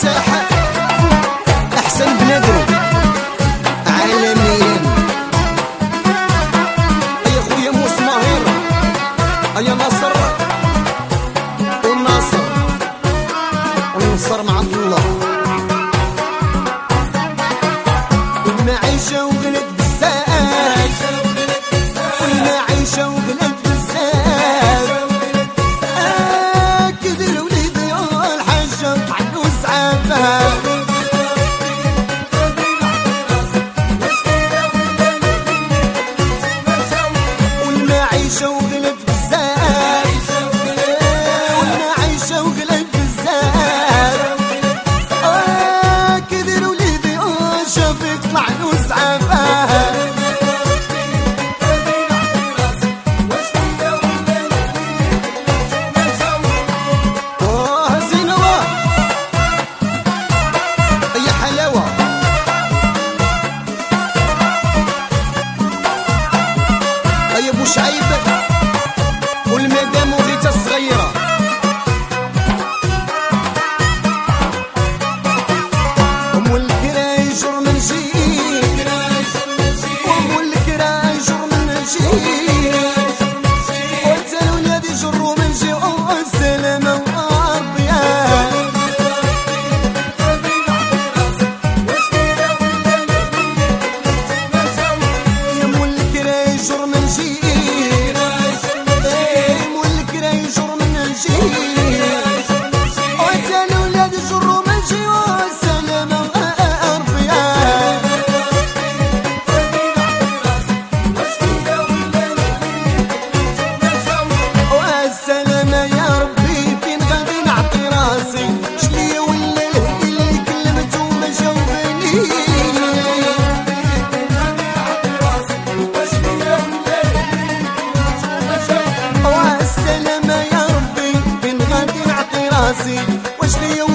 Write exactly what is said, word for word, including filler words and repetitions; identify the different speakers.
Speaker 1: مرتاح احسن بنادم عالميا. يا خويا موس ماهر، يا ناصر والناصر والنصر مع الله. والمعيشة وغلت بزاف، والمعيشة وغلت بزاف. آه كبر وليدي الحاجة عنو زعافة. والمعيشة وغلت بزاف، والمعيشة وغلت بزاف. آه كبر وليدي شافك طلع له زعافة. ابو شعيب والمدام وغيتا الصغيره. ام الكرايج من جيك، ام الكرايج من جيك، وانت الولاد يجروا من جي. السلامه وربي يا ام الكرايج من جيك، واش ليا